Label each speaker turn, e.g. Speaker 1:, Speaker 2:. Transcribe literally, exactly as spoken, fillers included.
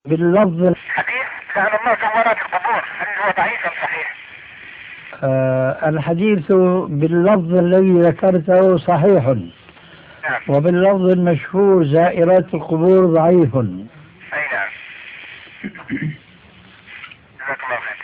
Speaker 1: باللفظ
Speaker 2: حديث سأل الله زوارات القبور هل هو ضعيف أم صحيح؟
Speaker 1: آه الحديث باللفظ الذي ذكرته صحيح،
Speaker 2: نعم.
Speaker 1: وباللفظ المشهور زائرات القبور ضعيف.